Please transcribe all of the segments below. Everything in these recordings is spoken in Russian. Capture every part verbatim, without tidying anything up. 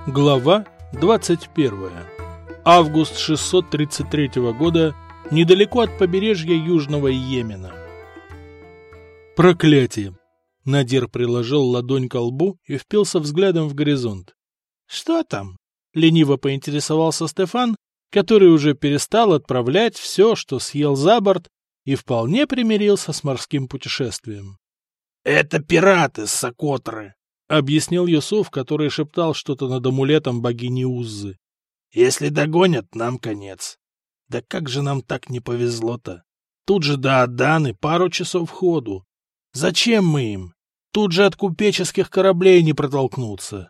Глава двадцать первая. Август шестьсот тридцать третьего года, недалеко от побережья Южного Йемена. Проклятие! Надир приложил ладонь ко лбу и впился взглядом в горизонт. «Что там?» — лениво поинтересовался Стефан, который уже перестал отправлять все, что съел за борт, и вполне примирился с морским путешествием. «Это пираты с Сокотры», — объяснил Юсуф, который шептал что-то над амулетом богини Уззы. «Если догонят, нам конец. Да как же нам так не повезло-то? Тут же до Аданы пару часов ходу. Зачем мы им? Тут же от купеческих кораблей не протолкнуться».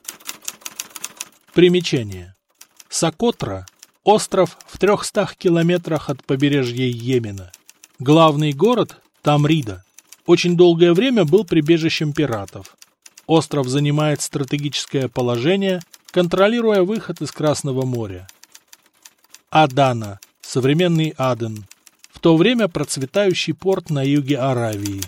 Примечание. Сокотра — остров в трехстах километрах от побережья Йемена. Главный город — Тамрида. Очень долгое время был прибежищем пиратов. Остров занимает стратегическое положение, контролируя выход из Красного моря. Адана, современный Аден, в то время процветающий порт на юге Аравии.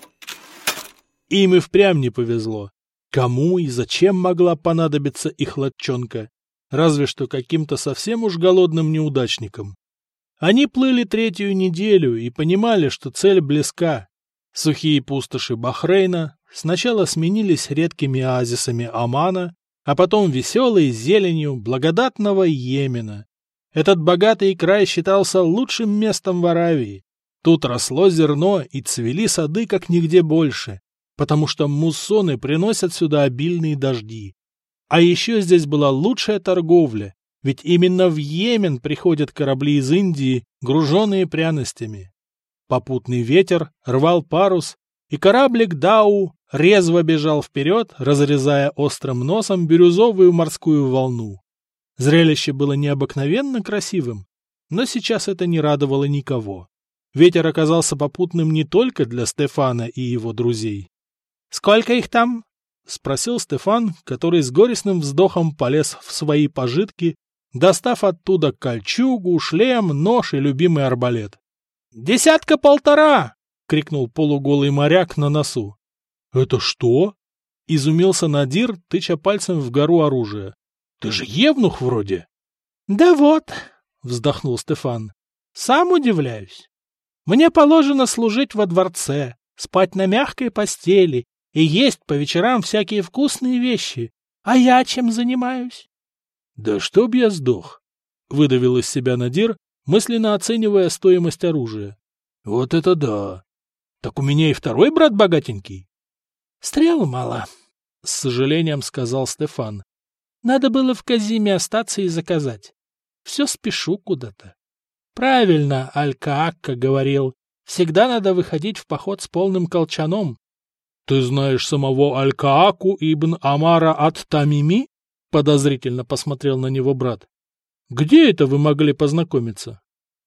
Им и впрямь не повезло. Кому и зачем могла понадобиться их лодчонка? Разве что каким-то совсем уж голодным неудачникам. Они плыли третью неделю и понимали, что цель близка. Сухие пустоши Бахрейна сначала сменились редкими оазисами Омана, а потом веселой зеленью благодатного Йемена. Этот богатый край считался лучшим местом в Аравии. Тут росло зерно и цвели сады как нигде больше, потому что муссоны приносят сюда обильные дожди. А еще здесь была лучшая торговля, ведь именно в Йемен приходят корабли из Индии, груженные пряностями. Попутный ветер рвал парус, и кораблик Дау резво бежал вперед, разрезая острым носом бирюзовую морскую волну. Зрелище было необыкновенно красивым, но сейчас это не радовало никого. Ветер оказался попутным не только для Стефана и его друзей. «Сколько их там?» — спросил Стефан, который с горестным вздохом полез в свои пожитки, достав оттуда кольчугу, шлем, нож и любимый арбалет. «Десятка-полтора!» — крикнул полуголый моряк на носу. «Это что?» — изумился Надир, тыча пальцем в гору оружия. «Ты же евнух вроде?» «Да вот», — вздохнул Стефан, — «сам удивляюсь. Мне положено служить во дворце, спать на мягкой постели и есть по вечерам всякие вкусные вещи. А я чем занимаюсь?» «Да чтоб я сдох!» — выдавил из себя Надир, мысленно оценивая стоимость оружия. «Вот это да! Так у меня и второй брат богатенький!» «Стрел мало», — с сожалением сказал Стефан. «Надо было в Казиме остаться и заказать. Все спешу куда-то. Правильно Аль-Каакка говорил, всегда надо выходить в поход с полным колчаном». «Ты знаешь самого Аль-Кааку ибн Амара ат-Тамими?» — подозрительно посмотрел на него брат. «Где это вы могли познакомиться?»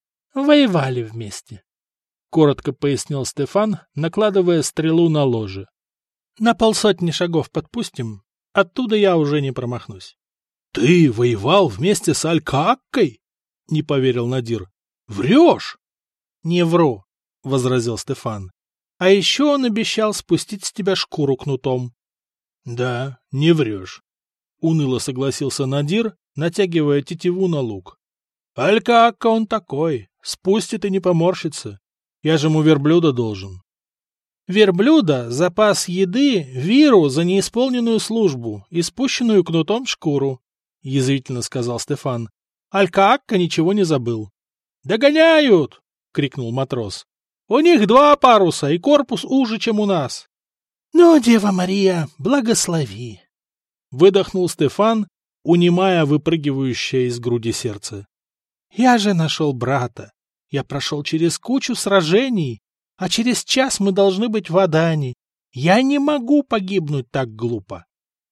«Воевали вместе», — коротко пояснил Стефан, накладывая стрелу на ложе. «На полсотни шагов подпустим, оттуда я уже не промахнусь». «Ты воевал вместе с Аль-Кааккой?» — не поверил Надир. «Врешь!» «Не вру», — возразил Стефан. «А еще он обещал спустить с тебя шкуру кнутом». «Да, не врешь», — уныло согласился Надир, натягивая тетиву на лук. «Аль-Каакка он такой, спустит и не поморщится. Я же ему верблюда должен». «Верблюда — запас еды, виру за неисполненную службу и спущенную кнутом шкуру», — язвительно сказал Стефан. «Аль-Каакка ничего не забыл». «Догоняют!» — крикнул матрос. «У них два паруса, и корпус уже, чем у нас». «Ну, Дева Мария, благослови!» — выдохнул Стефан, унимая выпрыгивающее из груди сердце. «Я же нашел брата. Я прошел через кучу сражений, а через час мы должны быть в Адане. Я не могу погибнуть так глупо».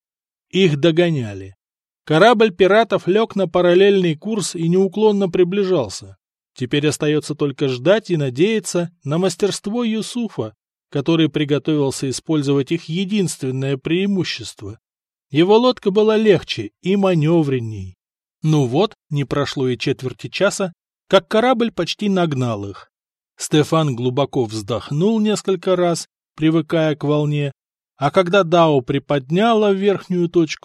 Их догоняли. Корабль пиратов лег на параллельный курс и неуклонно приближался. Теперь остается только ждать и надеяться на мастерство Юсуфа, который приготовился использовать их единственное преимущество. Его лодка была легче и маневренней. Ну вот, не прошло и четверти часа, как корабль почти нагнал их. Стефан глубоко вздохнул несколько раз, привыкая к волне, а когда Дау приподняла верхнюю точку,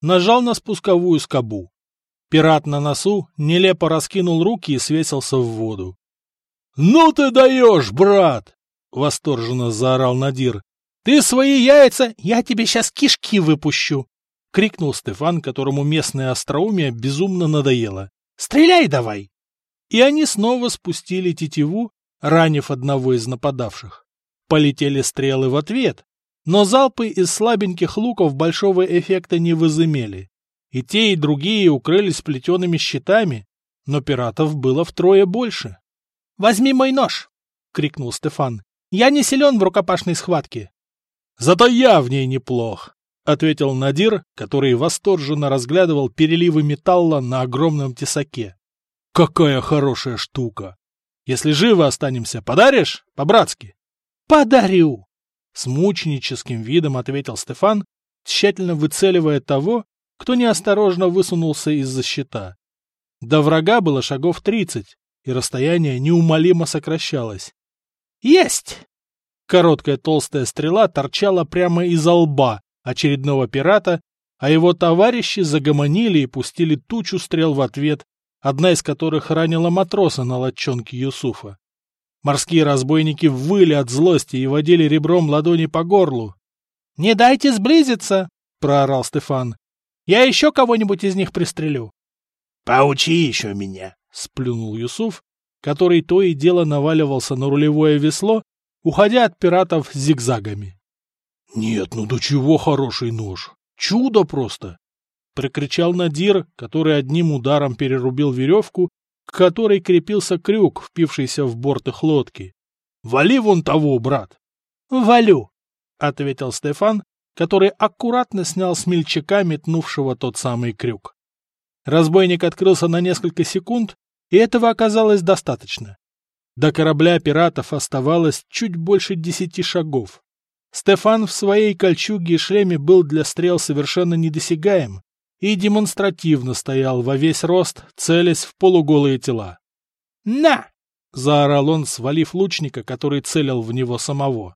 нажал на спусковую скобу. Пират на носу нелепо раскинул руки и свесился в воду. — Ну ты даешь, брат! — восторженно заорал Надир. — Ты свои яйца, я тебе сейчас кишки выпущу! — крикнул Стефан, которому местное остроумие безумно надоело. — Стреляй давай! И они снова спустили тетиву, ранив одного из нападавших. Полетели стрелы в ответ, но залпы из слабеньких луков большого эффекта не возымели. И те, и другие укрылись плетеными щитами, но пиратов было втрое больше. — Возьми мой нож! — крикнул Стефан. — Я не силен в рукопашной схватке. — Зато я в ней неплох, — ответил Надир, который восторженно разглядывал переливы металла на огромном тесаке. — Какая хорошая штука! Если живы останемся, подаришь? По-братски. — Подарю! — с мученическим видом ответил Стефан, тщательно выцеливая того, кто неосторожно высунулся из-за щита. До врага было шагов тридцать, и расстояние неумолимо сокращалось. «Есть!» Короткая толстая стрела торчала прямо из-за лба очередного пирата, а его товарищи загомонили и пустили тучу стрел в ответ, одна из которых ранила матроса на лодчонке Юсуфа. Морские разбойники выли от злости и водили ребром ладони по горлу. «Не дайте сблизиться!» — проорал Стефан. «Я еще кого-нибудь из них пристрелю». «Поучи еще меня!» — сплюнул Юсуф, который то и дело наваливался на рулевое весло, уходя от пиратов зигзагами. — Нет, ну до чего хороший нож! Чудо просто! — прокричал Надир, который одним ударом перерубил веревку, к которой крепился крюк, впившийся в борт их лодки. — Вали вон того, брат! — Валю! — ответил Стефан, который аккуратно снял с мельчака, метнувшего тот самый крюк. Разбойник открылся на несколько секунд, и этого оказалось достаточно. До корабля пиратов оставалось чуть больше десяти шагов. Стефан в своей кольчуге и шлеме был для стрел совершенно недосягаем и демонстративно стоял во весь рост, целясь в полуголые тела. «На!» — заорал он, свалив лучника, который целил в него самого.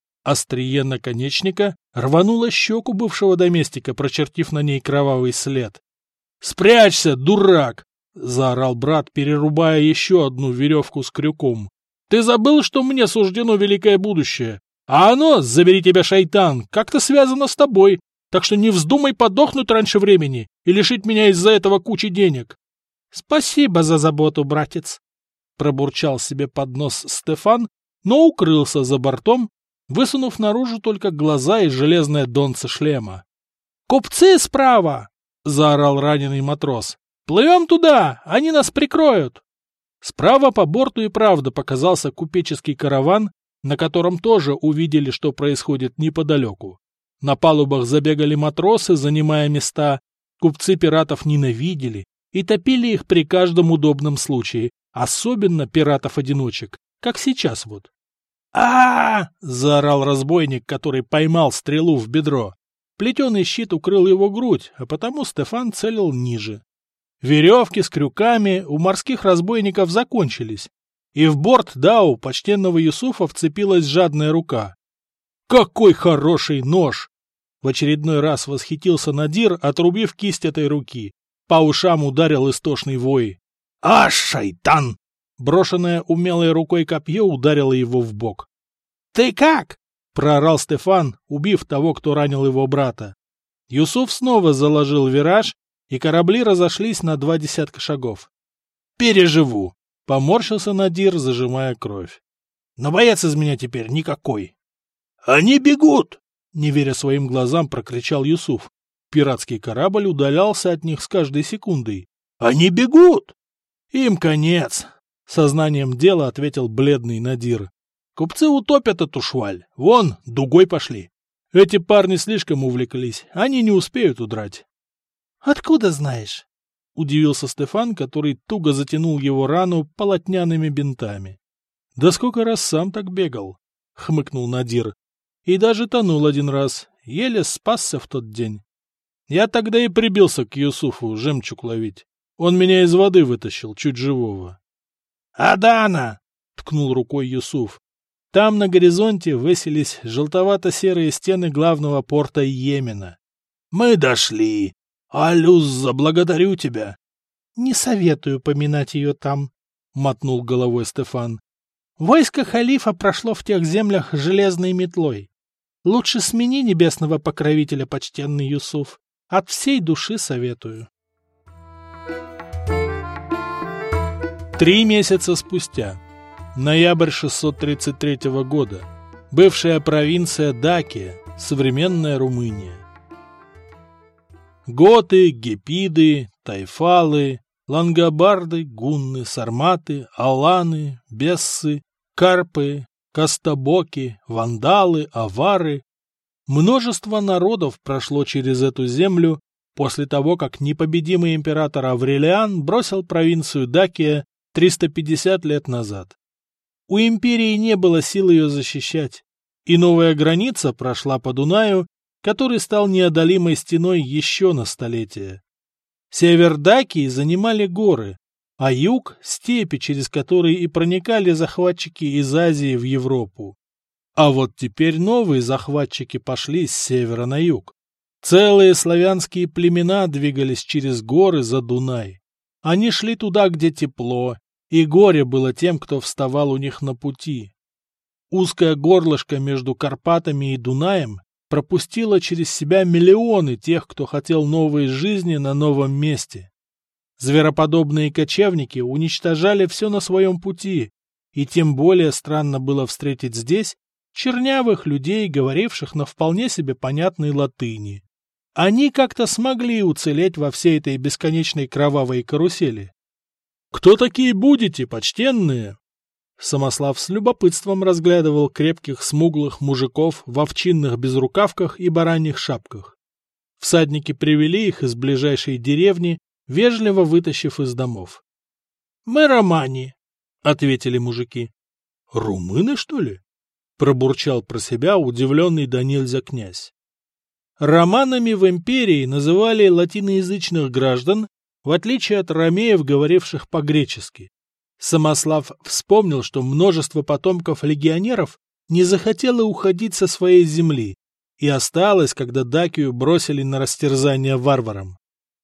Острие наконечника рвануло щеку бывшего доместика, прочертив на ней кровавый след. «Спрячься, дурак!» — заорал брат, перерубая еще одну веревку с крюком. «Ты забыл, что мне суждено великое будущее? А оно, забери тебя, шайтан, как-то связано с тобой, так что не вздумай подохнуть раньше времени и лишить меня из-за этого кучи денег». «Спасибо за заботу, братец», — пробурчал себе под нос Стефан, но укрылся за бортом, высунув наружу только глаза и железное донце шлема. «Купцы справа!» — заорал раненый матрос. «Плывем туда! Они нас прикроют!» Справа по борту и правда показался купеческий караван, на котором тоже увидели, что происходит неподалеку. На палубах забегали матросы, занимая места, купцы пиратов ненавидели и топили их при каждом удобном случае, особенно пиратов-одиночек, как сейчас вот. а, -а, -а заорал разбойник, который поймал стрелу в бедро. Плетеный щит укрыл его грудь, а потому Стефан целил ниже. Веревки с крюками у морских разбойников закончились, и в борт Дау почтенного Юсуфа вцепилась жадная рука. «Какой хороший нож!» В очередной раз восхитился Надир, отрубив кисть этой руки. По ушам ударил истошный вой. «А, шайтан!» Брошенное умелой рукой копье ударило его в бок. «Ты как?» — проорал Стефан, убив того, кто ранил его брата. Юсуф снова заложил вираж, и корабли разошлись на два десятка шагов. «Переживу!» — поморщился Надир, зажимая кровь. «Но боец из меня теперь никакой!» «Они бегут!» — не веря своим глазам, прокричал Юсуф. Пиратский корабль удалялся от них с каждой секундой. «Они бегут!» «Им конец!» — сознанием дела ответил бледный Надир. «Купцы утопят эту шваль. Вон, дугой пошли. Эти парни слишком увлеклись. Они не успеют удрать». «Откуда знаешь?» — удивился Стефан, который туго затянул его рану полотняными бинтами. «Да сколько раз сам так бегал?» — хмыкнул Надир. «И даже тонул один раз. Еле спасся в тот день. Я тогда и прибился к Юсуфу жемчуг ловить. Он меня из воды вытащил, чуть живого». «Адана!» — ткнул рукой Юсуф. Там на горизонте высились желтовато-серые стены главного порта Йемена. «Мы дошли. Алюза, благодарю тебя. — Не советую поминать ее там, — мотнул головой Стефан. — Войско халифа прошло в тех землях железной метлой. Лучше смени небесного покровителя, почтенный Юсуф. От всей души советую. Три месяца спустя. Ноябрь шестьсот тридцать третьего года. Бывшая провинция Дакия, современная Румыния. Готы, гепиды, тайфалы, лангобарды, гунны, сарматы, аланы, бессы, карпы, костобоки, вандалы, авары. Множество народов прошло через эту землю после того, как непобедимый император Аврелиан бросил провинцию Дакия триста пятьдесят лет назад. У империи не было сил ее защищать, и новая граница прошла по Дунаю, который стал неодолимой стеной еще на столетия. Север Дакии занимали горы, а юг — степи, через которые и проникали захватчики из Азии в Европу. А вот теперь новые захватчики пошли с севера на юг. Целые славянские племена двигались через горы за Дунай. Они шли туда, где тепло, и горе было тем, кто вставал у них на пути. Узкое горлышко между Карпатами и Дунаем пропустило через себя миллионы тех, кто хотел новой жизни на новом месте. Звероподобные кочевники уничтожали все на своем пути, и тем более странно было встретить здесь чернявых людей, говоривших на вполне себе понятной латыни. Они как-то смогли уцелеть во всей этой бесконечной кровавой карусели. «Кто такие будете, почтенные?» Самослав с любопытством разглядывал крепких смуглых мужиков в овчинных безрукавках и бараньих шапках. Всадники привели их из ближайшей деревни, вежливо вытащив из домов. — Мы романи, — ответили мужики. — Румыны, что ли? — пробурчал про себя удивленный да нельзя князь. Романами в империи называли латиноязычных граждан, в отличие от ромеев, говоривших по-гречески. Самослав вспомнил, что множество потомков легионеров не захотело уходить со своей земли и осталось, когда Дакию бросили на растерзание варварам.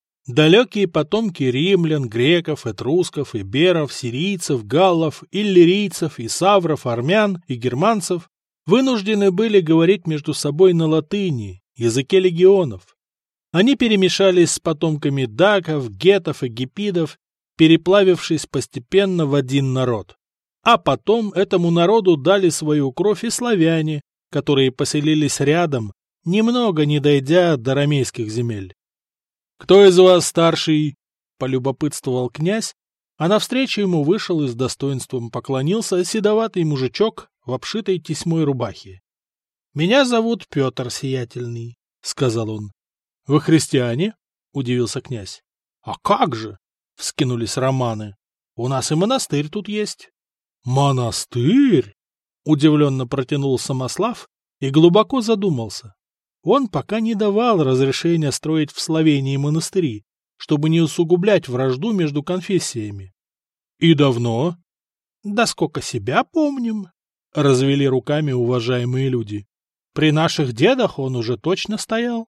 Далекие потомки римлян, греков, этрусков, иберов, сирийцев, галлов, иллирийцев, исавров, армян и германцев вынуждены были говорить между собой на латыни, языке легионов. Они перемешались с потомками даков, гетов и гепидов, переплавившись постепенно в один народ. А потом этому народу дали свою кровь и славяне, которые поселились рядом, немного не дойдя до ромейских земель. «Кто из вас старший?» — полюбопытствовал князь, а навстречу ему вышел и с достоинством поклонился седоватый мужичок в обшитой тесьмой рубахе. «Меня зовут Петр Сиятельный», — сказал он. «Вы христиане?» — удивился князь. «А как же?» — вскинулись романы. «У нас и монастырь тут есть». «Монастырь?» — удивленно протянул Самослав и глубоко задумался. Он пока не давал разрешения строить в Словении монастыри, чтобы не усугублять вражду между конфессиями. «И давно?» «Да сколько себя помним», — развели руками уважаемые люди. «При наших дедах он уже точно стоял».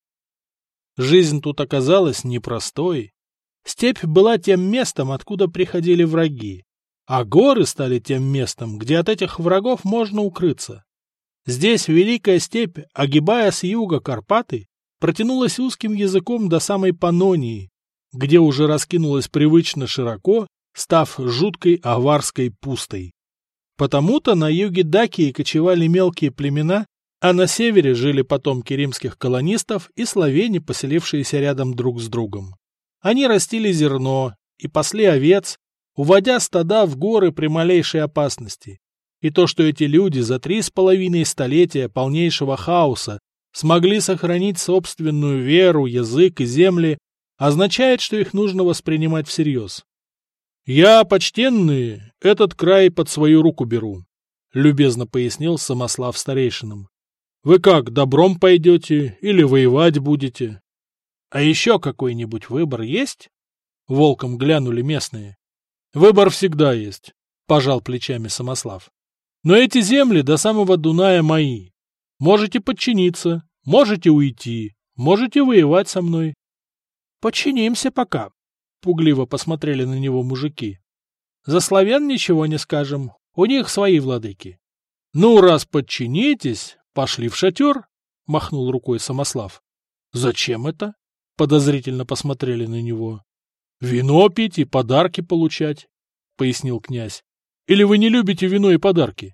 Жизнь тут оказалась непростой. Степь была тем местом, откуда приходили враги, а горы стали тем местом, где от этих врагов можно укрыться. Здесь Великая степь, огибая с юга Карпаты, протянулась узким языком до самой Панонии, где уже раскинулась привычно широко, став жуткой аварской пустой. Потому-то на юге Дакии кочевали мелкие племена, а на севере жили потомки римских колонистов и словени, поселившиеся рядом друг с другом. Они растили зерно и пасли овец, уводя стада в горы при малейшей опасности. И то, что эти люди за три с половиной столетия полнейшего хаоса смогли сохранить собственную веру, язык и земли, означает, что их нужно воспринимать всерьез. «Я, почтенные, этот край под свою руку беру», — любезно пояснил Самослав старейшинам. «Вы как, добром пойдете или воевать будете?» «А еще какой-нибудь выбор есть?» — волком глянули местные. «Выбор всегда есть», — пожал плечами Самослав. «Но эти земли до самого Дуная мои. Можете подчиниться, можете уйти, можете воевать со мной». Подчинимся пока, — пугливо посмотрели на него мужики. За славян ничего не скажем, у них свои владыки. Ну, раз подчинитесь, пошли в шатер, — махнул рукой Самослав. Зачем это? — подозрительно посмотрели на него. Вино пить и подарки получать, — пояснил князь. Или вы не любите вино и подарки?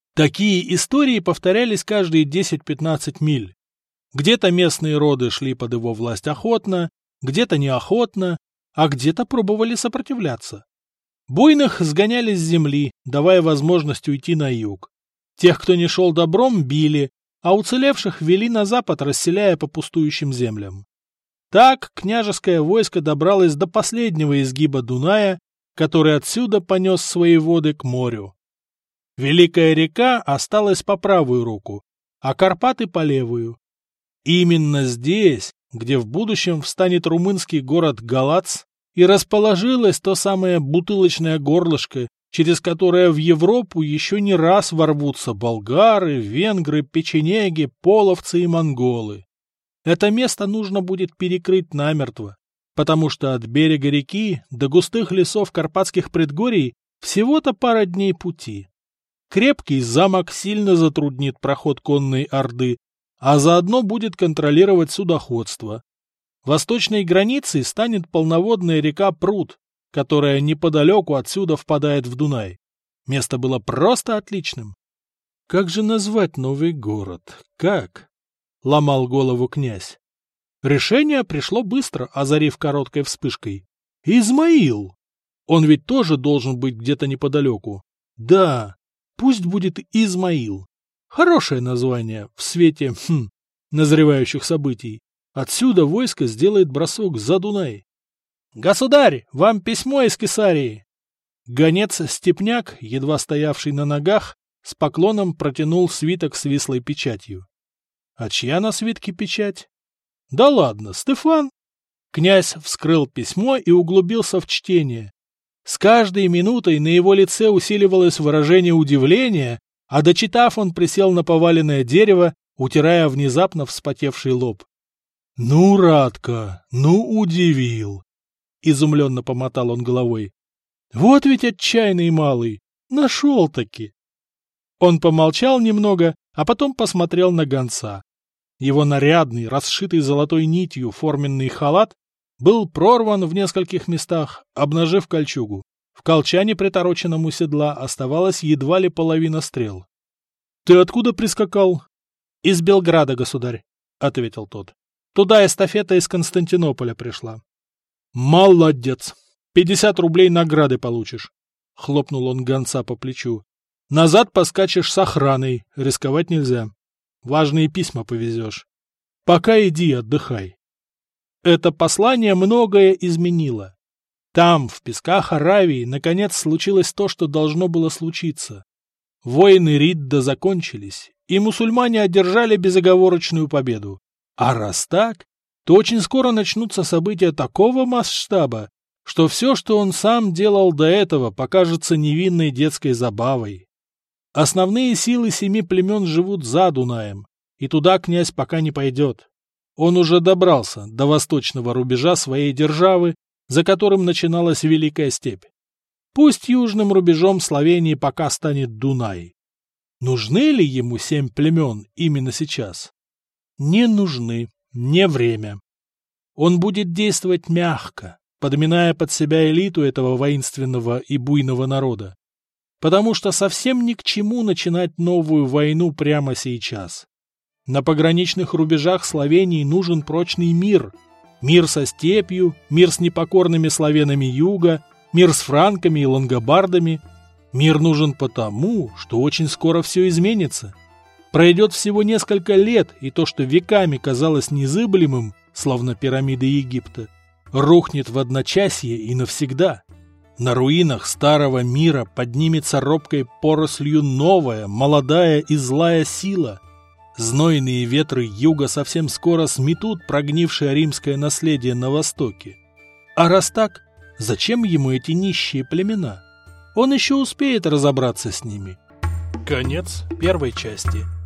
Такие истории повторялись каждые десять-пятнадцать миль. Где-то местные роды шли под его власть охотно, где-то неохотно, а где-то пробовали сопротивляться. Буйных сгоняли с земли, давая возможность уйти на юг. Тех, кто не шел добром, били, а уцелевших вели на запад, расселяя по пустующим землям. Так княжеское войско добралось до последнего изгиба Дуная, который отсюда понес свои воды к морю. Великая река осталась по правую руку, а Карпаты по левую. Именно здесь, где в будущем встанет румынский город Галац, и расположилось то самое бутылочное горлышко, через которое в Европу еще не раз ворвутся болгары, венгры, печенеги, половцы и монголы. Это место нужно будет перекрыть намертво, потому что от берега реки до густых лесов карпатских предгорий всего-то пара дней пути. Крепкий замок сильно затруднит проход конной орды, а заодно будет контролировать судоходство. Восточной границей станет полноводная река Прут, которая неподалеку отсюда впадает в Дунай. Место было просто отличным. Как же назвать новый город? Как? Ломал голову князь. Решение пришло быстро, озарив короткой вспышкой. Измаил! Он ведь тоже должен быть где-то неподалеку. Да, пусть будет Измаил. Хорошее название в свете, хм, назревающих событий. Отсюда войско сделает бросок за Дунай. «Государь, вам письмо из Кесарии!» Гонец-степняк, едва стоявший на ногах, с поклоном протянул свиток с вислой печатью. А чья на свитке печать? Да ладно, Стефан! Князь вскрыл письмо и углубился в чтение. С каждой минутой на его лице усиливалось выражение удивления, а дочитав, он присел на поваленное дерево, утирая внезапно вспотевший лоб. «Ну, Радко, ну удивил!» — изумленно помотал он головой. «Вот ведь отчаянный малый! Нашел-таки!» Он помолчал немного, а потом посмотрел на гонца. Его нарядный, расшитый золотой нитью форменный халат был прорван в нескольких местах, обнажив кольчугу. В колчане, притороченном у седла, оставалась едва ли половина стрел. — Ты откуда прискакал? — Из Белграда, государь, — ответил тот. — Туда эстафета из Константинополя пришла. — Молодец! Пятьдесят рублей награды получишь, — хлопнул он гонца по плечу. — Назад поскачешь с охраной, рисковать нельзя. Важные письма повезешь. Пока иди отдыхай. Это послание многое изменило. Там, в песках Аравии, наконец случилось то, что должно было случиться. Войны Ридда закончились, и мусульмане одержали безоговорочную победу. А раз так, то очень скоро начнутся события такого масштаба, что все, что он сам делал до этого, покажется невинной детской забавой. Основные силы семи племен живут за Дунаем, и туда князь пока не пойдет. Он уже добрался до восточного рубежа своей державы, за которым начиналась Великая Степь. Пусть южным рубежом Словении пока станет Дунай. Нужны ли ему семь племен именно сейчас? Не нужны, не время. Он будет действовать мягко, подминая под себя элиту этого воинственного и буйного народа. Потому что совсем ни к чему начинать новую войну прямо сейчас. На пограничных рубежах Словении нужен прочный мир. Мир со степью, мир с непокорными славянами юга, мир с франками и лангобардами. Мир нужен потому, что очень скоро все изменится. Пройдет всего несколько лет, и то, что веками казалось незыблемым, словно пирамиды Египта, рухнет в одночасье и навсегда. На руинах старого мира поднимется робкой порослью новая, молодая и злая сила. Знойные ветры юга совсем скоро сметут прогнившее римское наследие на востоке. А раз так, зачем ему эти нищие племена? Он еще успеет разобраться с ними. Конец первой части.